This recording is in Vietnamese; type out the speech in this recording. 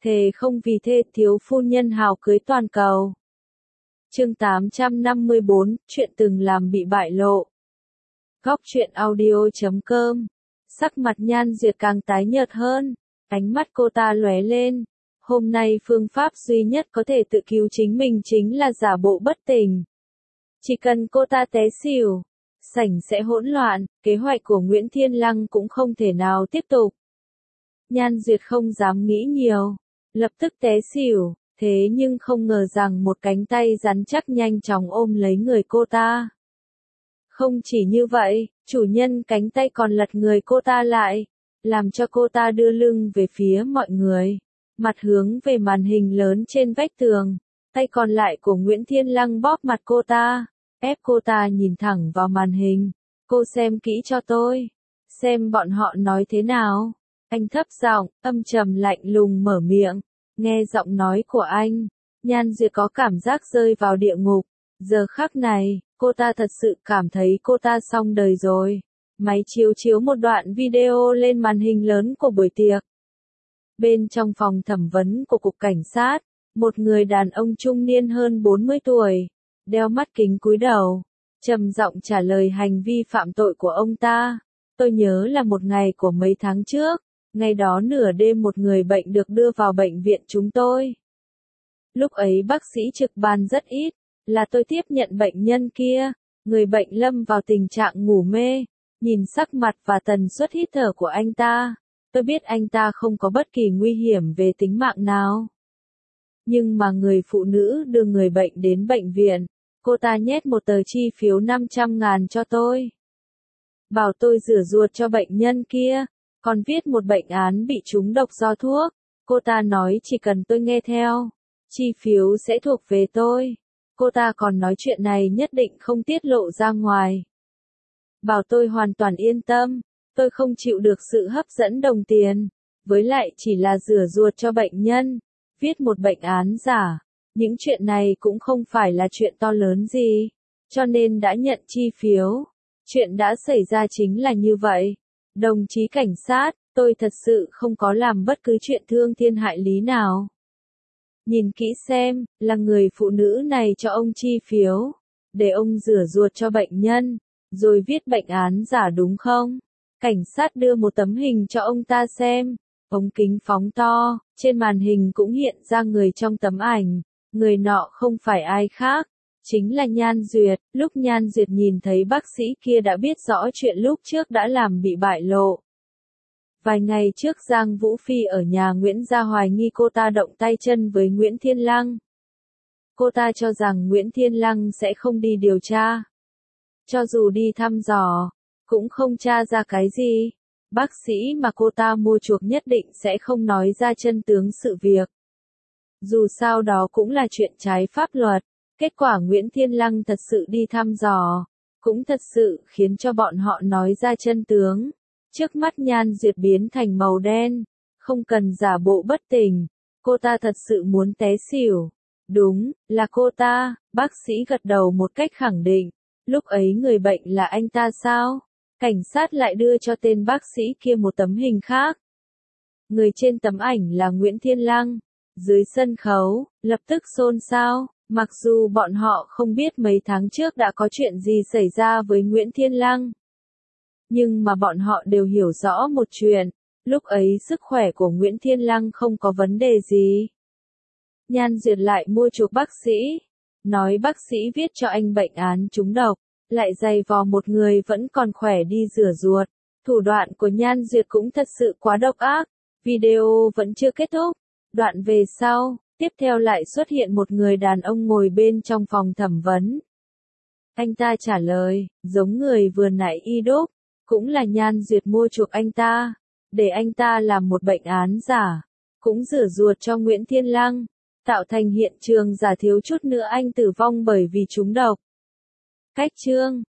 thề không vì thê thiếu phu nhân hào cưới toàn cầu. Chương 854, chuyện từng làm bị bại lộ. Góc truyện audio.com. Sắc mặt Nhan Duyệt càng tái nhợt hơn, ánh mắt cô ta lóe lên. Hôm nay phương pháp duy nhất có thể tự cứu chính mình chính là giả bộ bất tỉnh. Chỉ cần cô ta té xỉu, sảnh sẽ hỗn loạn, kế hoạch của Nguyễn Thiên Lăng cũng không thể nào tiếp tục. Nhan Duyệt không dám nghĩ nhiều, lập tức té xỉu, thế nhưng không ngờ rằng một cánh tay rắn chắc nhanh chóng ôm lấy người cô ta. Không chỉ như vậy, chủ nhân cánh tay còn lật người cô ta lại, làm cho cô ta đưa lưng về phía mọi người, mặt hướng về màn hình lớn trên vách tường, tay còn lại của Nguyễn Thiên Lăng bóp mặt cô ta, ép cô ta nhìn thẳng vào màn hình. Cô xem kỹ cho tôi, xem bọn họ nói thế nào. Anh thấp giọng, âm trầm lạnh lùng mở miệng. Nghe giọng nói của anh, Nhan Duyệt có cảm giác rơi vào địa ngục. Giờ khắc này, cô ta thật sự cảm thấy cô ta xong đời rồi. Máy chiếu một đoạn video lên màn hình lớn của buổi tiệc. Bên trong phòng thẩm vấn của cục cảnh sát, một người đàn ông trung niên hơn 40 tuổi, đeo mắt kính cúi đầu, trầm giọng trả lời hành vi phạm tội của ông ta. Tôi nhớ là một ngày của mấy tháng trước, ngày đó nửa đêm một người bệnh được đưa vào bệnh viện chúng tôi. Lúc ấy bác sĩ trực ban rất ít, là tôi tiếp nhận bệnh nhân kia, người bệnh lâm vào tình trạng ngủ mê, nhìn sắc mặt và tần suất hít thở của anh ta, tôi biết anh ta không có bất kỳ nguy hiểm về tính mạng nào. Nhưng mà người phụ nữ đưa người bệnh đến bệnh viện, cô ta nhét một tờ chi phiếu 500.000 cho tôi. Bảo tôi rửa ruột cho bệnh nhân kia, còn viết một bệnh án bị trúng độc do thuốc. Cô ta nói chỉ cần tôi nghe theo, chi phiếu sẽ thuộc về tôi. Cô ta còn nói chuyện này nhất định không tiết lộ ra ngoài. Bảo tôi hoàn toàn yên tâm, tôi không chịu được sự hấp dẫn đồng tiền, với lại chỉ là rửa ruột cho bệnh nhân, viết một bệnh án giả. Những chuyện này cũng không phải là chuyện to lớn gì, cho nên đã nhận chi phiếu. Chuyện đã xảy ra chính là như vậy. Đồng chí cảnh sát, tôi thật sự không có làm bất cứ chuyện thương thiên hại lý nào. Nhìn kỹ xem, là người phụ nữ này cho ông chi phiếu, để ông rửa ruột cho bệnh nhân, rồi viết bệnh án giả đúng không? Cảnh sát đưa một tấm hình cho ông ta xem, ống kính phóng to, trên màn hình cũng hiện ra người trong tấm ảnh, người nọ không phải ai khác, chính là Nhan Duyệt. Lúc Nhan Duyệt nhìn thấy bác sĩ kia đã biết rõ chuyện lúc trước đã làm bị bại lộ. Vài ngày trước Giang Vũ Phi ở nhà Nguyễn Gia hoài nghi cô ta động tay chân với Nguyễn Thiên Lăng. Cô ta cho rằng Nguyễn Thiên Lăng sẽ không đi điều tra. Cho dù đi thăm dò, cũng không tra ra cái gì. Bác sĩ mà cô ta mua chuộc nhất định sẽ không nói ra chân tướng sự việc. Dù sao đó cũng là chuyện trái pháp luật. Kết quả Nguyễn Thiên Lăng thật sự đi thăm dò, cũng thật sự khiến cho bọn họ nói ra chân tướng. Trước mắt Nhan Duyệt biến thành màu đen, không cần giả bộ bất tỉnh, cô ta thật sự muốn té xỉu. Đúng, là cô ta, bác sĩ gật đầu một cách khẳng định. Lúc ấy người bệnh là anh ta sao? Cảnh sát lại đưa cho tên bác sĩ kia một tấm hình khác. Người trên tấm ảnh là Nguyễn Thiên Lăng. Dưới sân khấu, lập tức xôn xao. Mặc dù bọn họ không biết mấy tháng trước đã có chuyện gì xảy ra với Nguyễn Thiên Lăng, nhưng mà bọn họ đều hiểu rõ một chuyện, lúc ấy sức khỏe của Nguyễn Thiên Lăng không có vấn đề gì. Nhan Duyệt lại mua chuộc bác sĩ, nói bác sĩ viết cho anh bệnh án trúng độc, lại giày vò một người vẫn còn khỏe đi rửa ruột. Thủ đoạn của Nhan Duyệt cũng thật sự quá độc ác. Video vẫn chưa kết thúc, đoạn về sau. Tiếp theo lại xuất hiện một người đàn ông ngồi bên trong phòng thẩm vấn. Anh ta trả lời, giống người vừa nãy y đúc, cũng là Nhan Duyệt mua chuộc anh ta, để anh ta làm một bệnh án giả, cũng rửa ruột cho Nguyễn Thiên Lăng, tạo thành hiện trường giả thiếu chút nữa anh tử vong bởi vì trúng độc. Cách chương